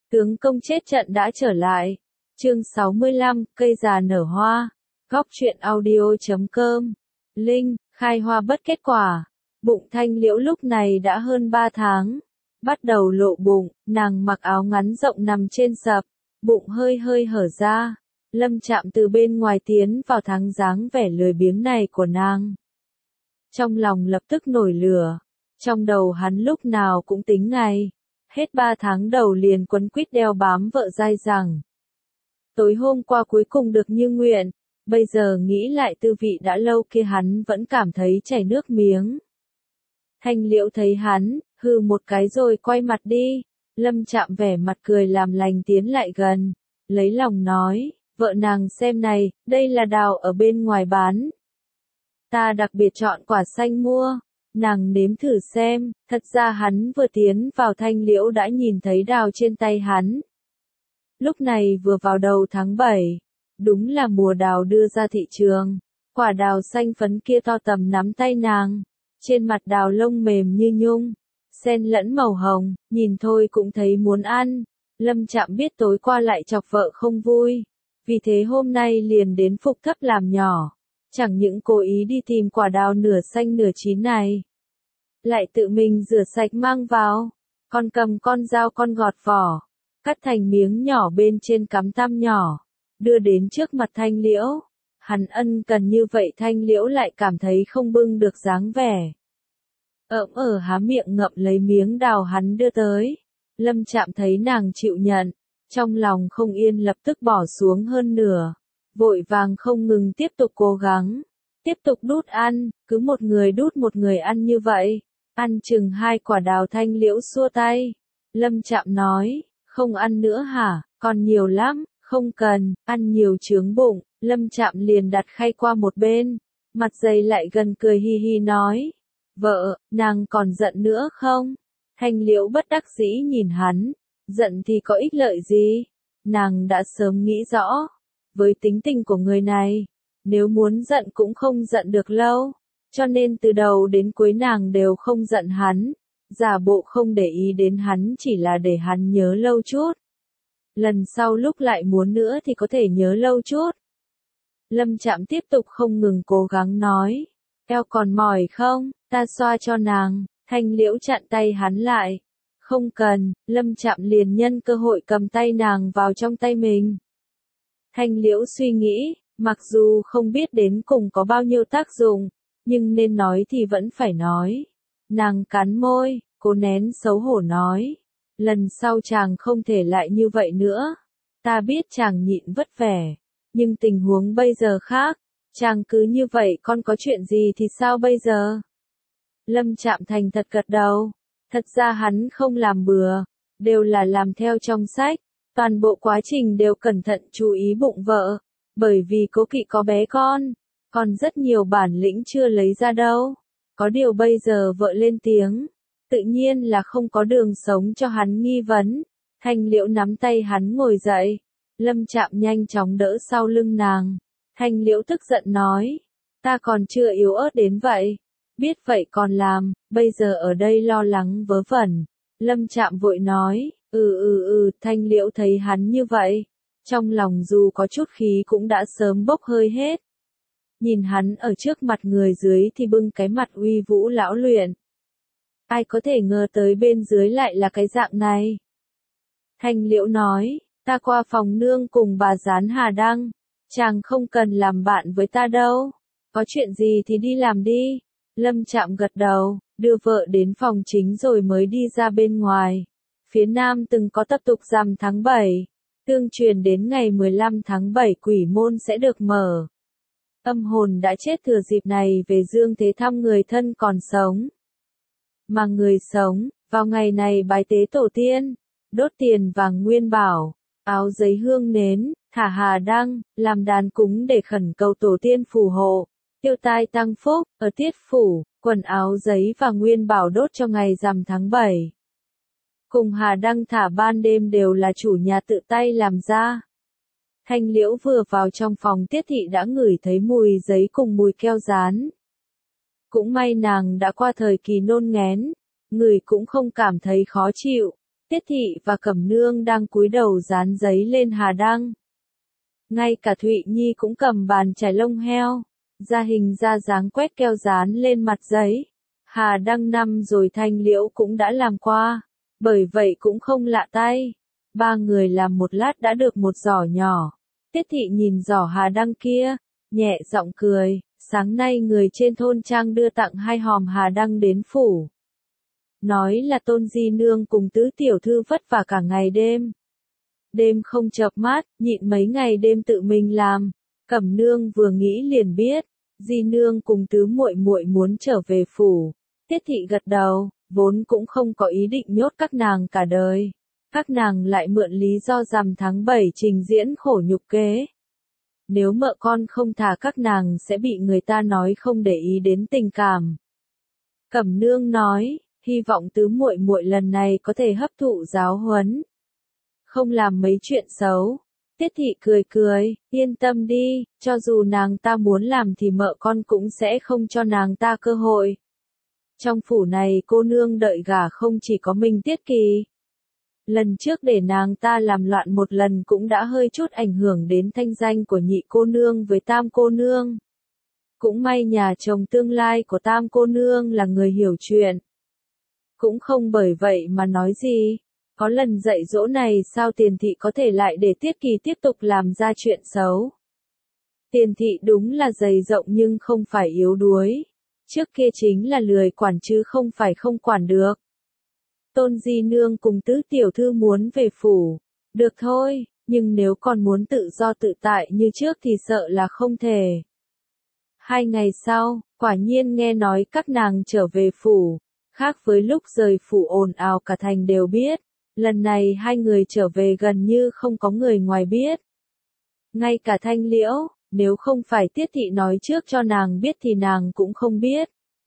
Tướng công chết trận đã trở lại. Chương 65, cây già nở hoa. Góc truyện audio.com. Linh, khai hoa bất kết quả. Bụng Thanh Liễu lúc này đã hơn 3 tháng. Bắt đầu lộ bụng, nàng mặc áo ngắn rộng nằm trên sập, bụng hơi hơi hở ra. Lâm Trạm từ bên ngoài tiến vào tháng dáng vẻ lười biếng này của nàng. Trong lòng lập tức nổi lửa. Trong đầu hắn lúc nào cũng tính ngày. Hết 3 tháng đầu liền quấn quýt đeo bám vợ dai dẳng. Tối hôm qua cuối cùng được như nguyện, bây giờ nghĩ lại tư vị đã lâu kia hắn vẫn cảm thấy chảy nước miếng. Thanh Liễu thấy hắn, hừ một cái rồi quay mặt đi. Lâm Trạm vẻ mặt cười làm lành tiến lại gần, lấy lòng nói, vợ nàng xem này, đây là đào ở bên ngoài bán. Ta đặc biệt chọn quả xanh mua. Nàng nếm thử xem, thật ra hắn vừa tiến vào Thanh Liễu đã nhìn thấy đào trên tay hắn. Lúc này vừa vào đầu tháng 7, đúng là mùa đào đưa ra thị trường. Quả đào xanh phấn kia to tầm nắm tay nàng, trên mặt đào lông mềm như nhung, xen lẫn màu hồng, nhìn thôi cũng thấy muốn ăn. Lâm Trạm biết tối qua lại chọc vợ không vui, vì thế hôm nay liền đến phục thấp làm nhỏ. Chẳng những cố ý đi tìm quả đào nửa xanh nửa chín này, lại tự mình rửa sạch mang vào, còn cầm con dao con gọt vỏ, cắt thành miếng nhỏ bên trên cắm tăm nhỏ, đưa đến trước mặt Thanh Liễu. Hắn ân cần như vậy Thanh Liễu lại cảm thấy không bưng được dáng vẻ. Ở há miệng ngậm lấy miếng đào hắn đưa tới. Lâm Trạm thấy nàng chịu nhận, trong lòng không yên lập tức bỏ xuống hơn nửa. Vội vàng không ngừng tiếp tục cố gắng, tiếp tục đút ăn, cứ một người đút một người ăn như vậy. Ăn chừng 2 quả đào. Thanh Liễu xua tay. Lâm Trạm nói, không ăn nữa hả, còn nhiều lắm, không cần, ăn nhiều chướng bụng. Lâm Trạm liền đặt khay qua một bên, mặt dày lại gần cười hi hi nói, vợ, nàng còn giận nữa không? Thanh Liễu bất đắc dĩ nhìn hắn, giận thì có ích lợi gì? Nàng đã sớm nghĩ rõ. Với tính tình của người này, nếu muốn giận cũng không giận được lâu, cho nên từ đầu đến cuối nàng đều không giận hắn, giả bộ không để ý đến hắn chỉ là để hắn nhớ lâu chút. Lần sau lúc lại muốn nữa thì có thể nhớ lâu chút. Lâm Trạm tiếp tục không ngừng cố gắng nói, eo còn mỏi không, ta xoa cho nàng. Thanh Liễu chặn tay hắn lại, không cần. Lâm Trạm liền nhân cơ hội cầm tay nàng vào trong tay mình. Thanh Liễu suy nghĩ, mặc dù không biết đến cùng có bao nhiêu tác dụng, nhưng nên nói thì vẫn phải nói. Nàng cắn môi, cố nén xấu hổ nói, lần sau chàng không thể lại như vậy nữa. Ta biết chàng nhịn vất vẻ, nhưng tình huống bây giờ khác, chàng cứ như vậy con có chuyện gì thì sao bây giờ? Lâm Trạm thành thật gật đầu, thật ra hắn không làm bừa, đều là làm theo trong sách. Toàn bộ quá trình đều cẩn thận chú ý bụng vợ, bởi vì cố kỵ có bé con, còn rất nhiều bản lĩnh chưa lấy ra đâu. Có điều bây giờ vợ lên tiếng, tự nhiên là không có đường sống cho hắn nghi vấn. Thanh Liễu nắm tay hắn ngồi dậy, Lâm Trạm nhanh chóng đỡ sau lưng nàng. Thanh Liễu tức giận nói, ta còn chưa yếu ớt đến vậy, biết vậy còn làm, bây giờ ở đây lo lắng vớ vẩn. Lâm Trạm vội nói, Thanh Liễu thấy hắn như vậy, trong lòng dù có chút khí cũng đã sớm bốc hơi hết. Nhìn hắn ở trước mặt người dưới thì bưng cái mặt uy vũ lão luyện. Ai có thể ngờ tới bên dưới lại là cái dạng này. Thanh Liễu nói, ta qua phòng nương cùng bà Gián Hà Đăng, chàng không cần làm bạn với ta đâu, có chuyện gì thì đi làm đi. Lâm Trạm gật đầu, đưa vợ đến phòng chính rồi mới đi ra bên ngoài. Phía Nam từng có tập tục rằm tháng 7, tương truyền đến ngày 15 tháng 7 quỷ môn sẽ được mở. Âm hồn đã chết thừa dịp này về dương thế thăm người thân còn sống. Mà người sống, vào ngày này bái tế tổ tiên, đốt tiền vàng nguyên bảo, áo giấy hương nến, thả hà đăng, làm đàn cúng để khẩn cầu tổ tiên phù hộ, tiêu tai tăng phúc. Ở Tiết Phủ, quần áo giấy và nguyên bảo đốt cho ngày rằm tháng 7. Cùng hà đăng thả ban đêm đều là chủ nhà tự tay làm ra. Thanh Liễu vừa vào trong phòng tiết thị đã ngửi thấy mùi giấy cùng mùi keo dán. Cũng may nàng đã qua thời kỳ nôn nghén, ngửi cũng không cảm thấy khó chịu. Tiết Thị và Cẩm Nương đang cúi đầu dán giấy lên hà đăng. Ngay cả Thụy Nhi cũng cầm bàn chải lông heo, ra hình ra dáng quét keo dán lên mặt giấy. Hà đăng năm rồi Thanh Liễu cũng đã làm qua, bởi vậy cũng không lạ tay. Ba người làm một lát đã được một giỏ nhỏ. Tiết Thị nhìn giỏ hà đăng kia, nhẹ giọng cười, sáng nay người trên thôn trang đưa tặng 2 hòm hà đăng đến phủ. Nói là Tôn Di Nương cùng tứ tiểu thư vất vả cả ngày đêm. Đêm không chợp mắt, nhịn mấy ngày đêm tự mình làm. Cẩm Nương vừa nghĩ liền biết, Di Nương cùng tứ muội muội muốn trở về phủ. Tiết Thị gật đầu, vốn cũng không có ý định nhốt các nàng cả đời. Các nàng lại mượn lý do rằm tháng 7 trình diễn khổ nhục kế. Nếu mợ con không thả các nàng sẽ bị người ta nói không để ý đến tình cảm. Cẩm Nương nói, hy vọng tứ muội muội lần này có thể hấp thụ giáo huấn, không làm mấy chuyện xấu. Tiết Thị cười cười, yên tâm đi, cho dù nàng ta muốn làm thì mợ con cũng sẽ không cho nàng ta cơ hội. Trong phủ này cô nương đợi gả không chỉ có mình Tiết Kỳ. Lần trước để nàng ta làm loạn một lần cũng đã hơi chút ảnh hưởng đến thanh danh của nhị cô nương với tam cô nương. Cũng may nhà chồng tương lai của tam cô nương là người hiểu chuyện. Cũng không bởi vậy mà nói gì. Có lần dạy dỗ này sao Tiền Thị có thể lại để Tiết Kỳ tiếp tục làm ra chuyện xấu. Tiền Thị đúng là dày rộng nhưng không phải yếu đuối. Trước kia chính là lười quản chứ không phải không quản được. Tôn Di Nương cùng tứ tiểu thư muốn về phủ. Được thôi, nhưng nếu còn muốn tự do tự tại như trước thì sợ là không thể. 2 ngày sau, quả nhiên nghe nói các nàng trở về phủ. Khác với lúc rời phủ ồn ào cả thành đều biết. Lần này 2 người trở về gần như không có người ngoài biết. Ngay cả Thanh Liễu, nếu không phải Tiết Thị nói trước cho nàng biết thì nàng cũng không biết.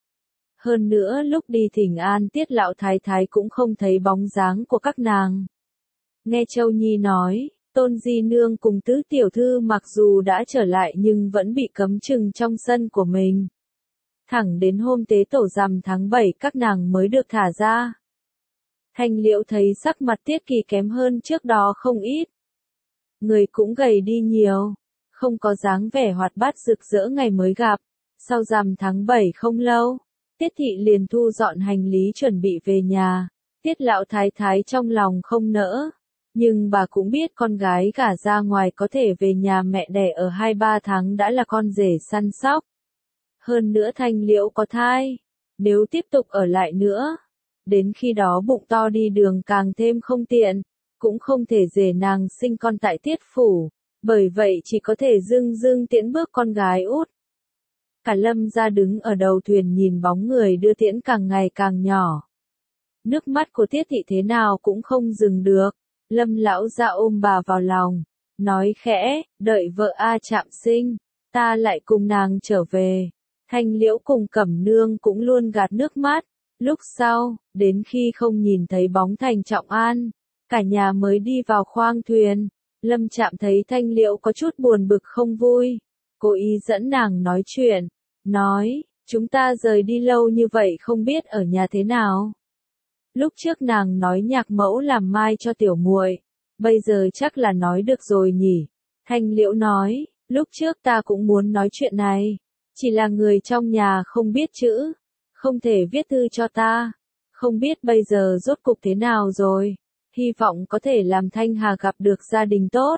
Hơn nữa lúc đi thỉnh an Tiết lão thái thái cũng không thấy bóng dáng của các nàng. Nghe Châu Nhi nói, Tôn Di Nương cùng tứ tiểu thư mặc dù đã trở lại nhưng vẫn bị cấm chừng trong sân của mình. Thẳng đến hôm tế tổ rằm tháng 7 các nàng mới được thả ra. Thanh Liễu thấy sắc mặt Tiết Kỳ kém hơn trước đó không ít. Người cũng gầy đi nhiều, không có dáng vẻ hoạt bát rực rỡ ngày mới gặp. Sau rằm tháng 7 không lâu, Tiết Thị liền thu dọn hành lý chuẩn bị về nhà. Tiết lão thái thái trong lòng không nỡ, nhưng bà cũng biết con gái gả ra ngoài có thể về nhà mẹ đẻ ở 2-3 tháng đã là con rể săn sóc. Hơn nữa Thanh Liễu có thai, nếu tiếp tục ở lại nữa, đến khi đó bụng to đi đường càng thêm không tiện, cũng không thể để nàng sinh con tại Tiết phủ, bởi vậy chỉ có thể dưng dưng tiễn bước con gái út. Cả Lâm gia đứng ở đầu thuyền nhìn bóng người đưa tiễn càng ngày càng nhỏ. Nước mắt của Tiết Thị thế nào cũng không dừng được. Lâm lão gia ôm bà vào lòng, nói khẽ, đợi vợ A Trạm sinh, ta lại cùng nàng trở về. Thanh Liễu cùng Cẩm Nương cũng luôn gạt nước mắt. Lúc sau, đến khi không nhìn thấy bóng Thành Trọng An, cả nhà mới đi vào khoang thuyền. Lâm Trạm thấy Thanh Liễu có chút buồn bực không vui, cố ý dẫn nàng nói chuyện, nói, chúng ta rời đi lâu như vậy không biết ở nhà thế nào. Lúc trước nàng nói nhạc mẫu làm mai cho tiểu muội, bây giờ chắc là nói được rồi nhỉ. Thanh Liễu nói, lúc trước ta cũng muốn nói chuyện này, chỉ là người trong nhà không biết chữ, không thể viết thư cho ta, không biết bây giờ rốt cục thế nào rồi, hy vọng có thể làm Thanh Hà gặp được gia đình tốt.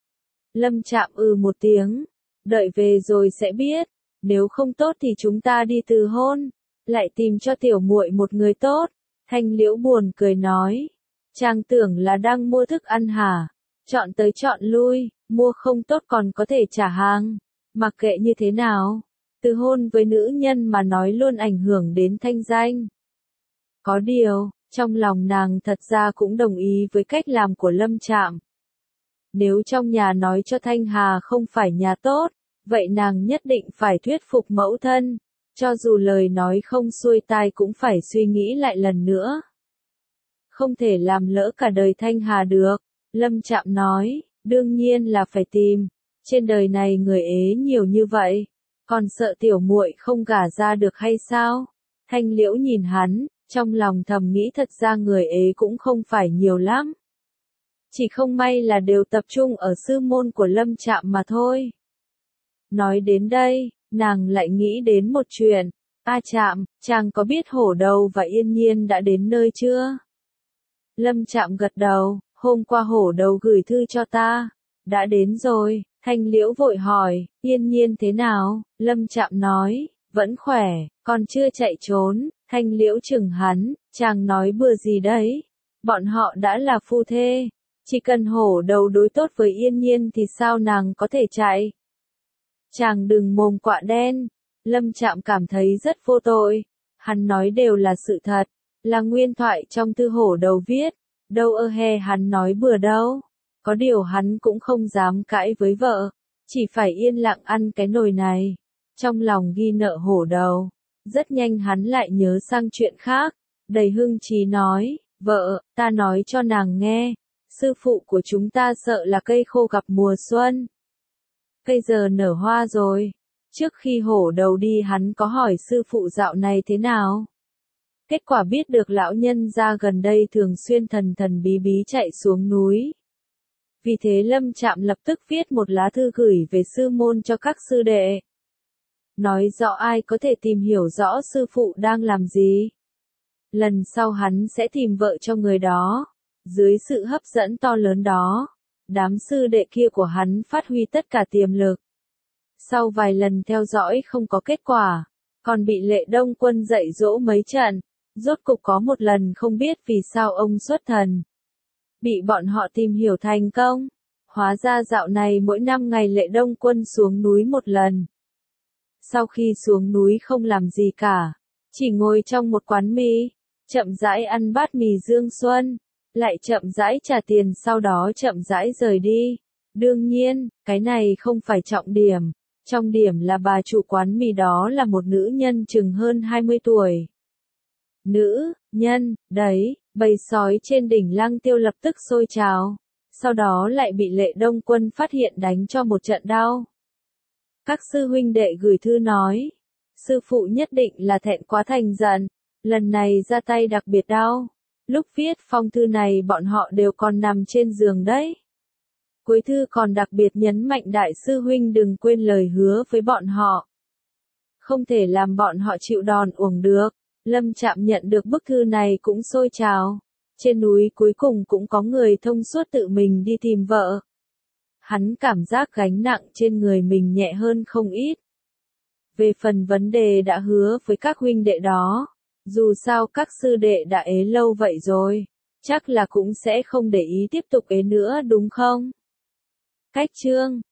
Lâm Trạm một tiếng, đợi về rồi sẽ biết, nếu không tốt thì chúng ta đi từ hôn, lại tìm cho tiểu muội một người tốt. Thanh Liễu buồn cười nói, chàng tưởng là đang mua thức ăn hả, chọn tới chọn lui, mua không tốt còn có thể trả hàng, mặc kệ như thế nào, từ hôn với nữ nhân mà nói luôn ảnh hưởng đến thanh danh. Có điều, trong lòng nàng thật ra cũng đồng ý với cách làm của Lâm Trạm. Nếu trong nhà nói cho Thanh Hà không phải nhà tốt, vậy nàng nhất định phải thuyết phục mẫu thân. Cho dù lời nói không xuôi tai cũng phải suy nghĩ lại lần nữa. Không thể làm lỡ cả đời Thanh Hà được. Lâm Trạm nói, đương nhiên là phải tìm. Trên đời này người ế nhiều như vậy, còn sợ tiểu muội không gả ra được hay sao? Thanh Liễu nhìn hắn, Trong lòng thầm nghĩ thật ra người ế cũng không phải nhiều lắm. Chỉ không may là đều tập trung ở sư môn của Lâm Trạm mà thôi. Nói đến đây, nàng lại nghĩ đến một chuyện. A Trạm, chàng có biết Hổ Đầu và Yên Nhiên đã đến nơi chưa? Lâm Trạm gật đầu, hôm qua Hổ Đầu gửi thư cho ta. Đã đến rồi, Thanh Liễu vội hỏi, Yên Nhiên thế nào? Lâm Trạm nói, vẫn khỏe, còn chưa chạy trốn. Thanh Liễu chừng hắn, chàng nói bừa gì đấy? Bọn họ đã là phu thê. Chỉ cần Hổ Đầu đối tốt với Yên Nhiên thì sao nàng có thể chạy? Chàng đừng mồm quạ đen. Lâm Trạm cảm thấy rất vô tội. Hắn nói đều là sự thật, là nguyên thoại trong thư Hổ Đầu viết. Đâu he hắn nói bừa đâu. Có điều hắn cũng không dám cãi với vợ. Chỉ phải yên lặng ăn cái nồi này. Trong lòng ghi nợ Hổ Đầu. Rất nhanh hắn lại nhớ sang chuyện khác. Đầy hưng trí nói, vợ, ta nói cho nàng nghe. Sư phụ của chúng ta sợ là cây khô gặp mùa xuân. Cây giờ nở hoa rồi. Trước khi Hổ Đầu đi hắn có hỏi sư phụ dạo này thế nào. Kết quả biết được lão nhân gia gần đây thường xuyên thần thần bí bí chạy xuống núi. Vì thế Lâm Trạm lập tức viết một lá thư gửi về sư môn cho các sư đệ. Nói rõ ai có thể tìm hiểu rõ sư phụ đang làm gì. Lần sau hắn sẽ tìm vợ cho người đó. Dưới sự hấp dẫn to lớn đó, đám sư đệ kia của hắn phát huy tất cả tiềm lực. Sau vài lần theo dõi không có kết quả, còn bị Lệ Đông Quân dạy dỗ mấy trận, rốt cục có một lần không biết vì sao ông xuất thần. Bị bọn họ tìm hiểu thành công. Hóa ra dạo này mỗi 5 ngày Lệ Đông Quân xuống núi một lần. Sau khi xuống núi không làm gì cả, chỉ ngồi trong một quán mì, chậm rãi ăn bát mì Dương Xuân, lại chậm rãi trả tiền sau đó chậm rãi rời đi. Đương nhiên, cái này không phải trọng điểm. Trọng điểm là bà chủ quán mì đó là một nữ nhân chừng hơn 20 tuổi. Nữ nhân, đấy, bầy sói trên đỉnh Lăng Tiêu lập tức sôi trào. Sau đó lại bị Lệ Đông Quân phát hiện đánh cho một trận đau. Các sư huynh đệ gửi thư nói, sư phụ nhất định là thẹn quá thành giận, lần này ra tay đặc biệt đau. Lúc viết phong thư này bọn họ đều còn nằm trên giường đấy. Cuối thư còn đặc biệt nhấn mạnh đại sư huynh đừng quên lời hứa với bọn họ. Không thể làm bọn họ chịu đòn uổng được. Lâm Trạm nhận được bức thư này cũng sôi trào. Trên núi cuối cùng cũng có người thông suốt tự mình đi tìm vợ. Hắn cảm giác gánh nặng trên người mình nhẹ hơn không ít. Về phần vấn đề đã hứa với các huynh đệ đó, dù sao các sư đệ đã ế lâu vậy rồi, chắc là cũng sẽ không để ý tiếp tục ế nữa đúng không? Cách chương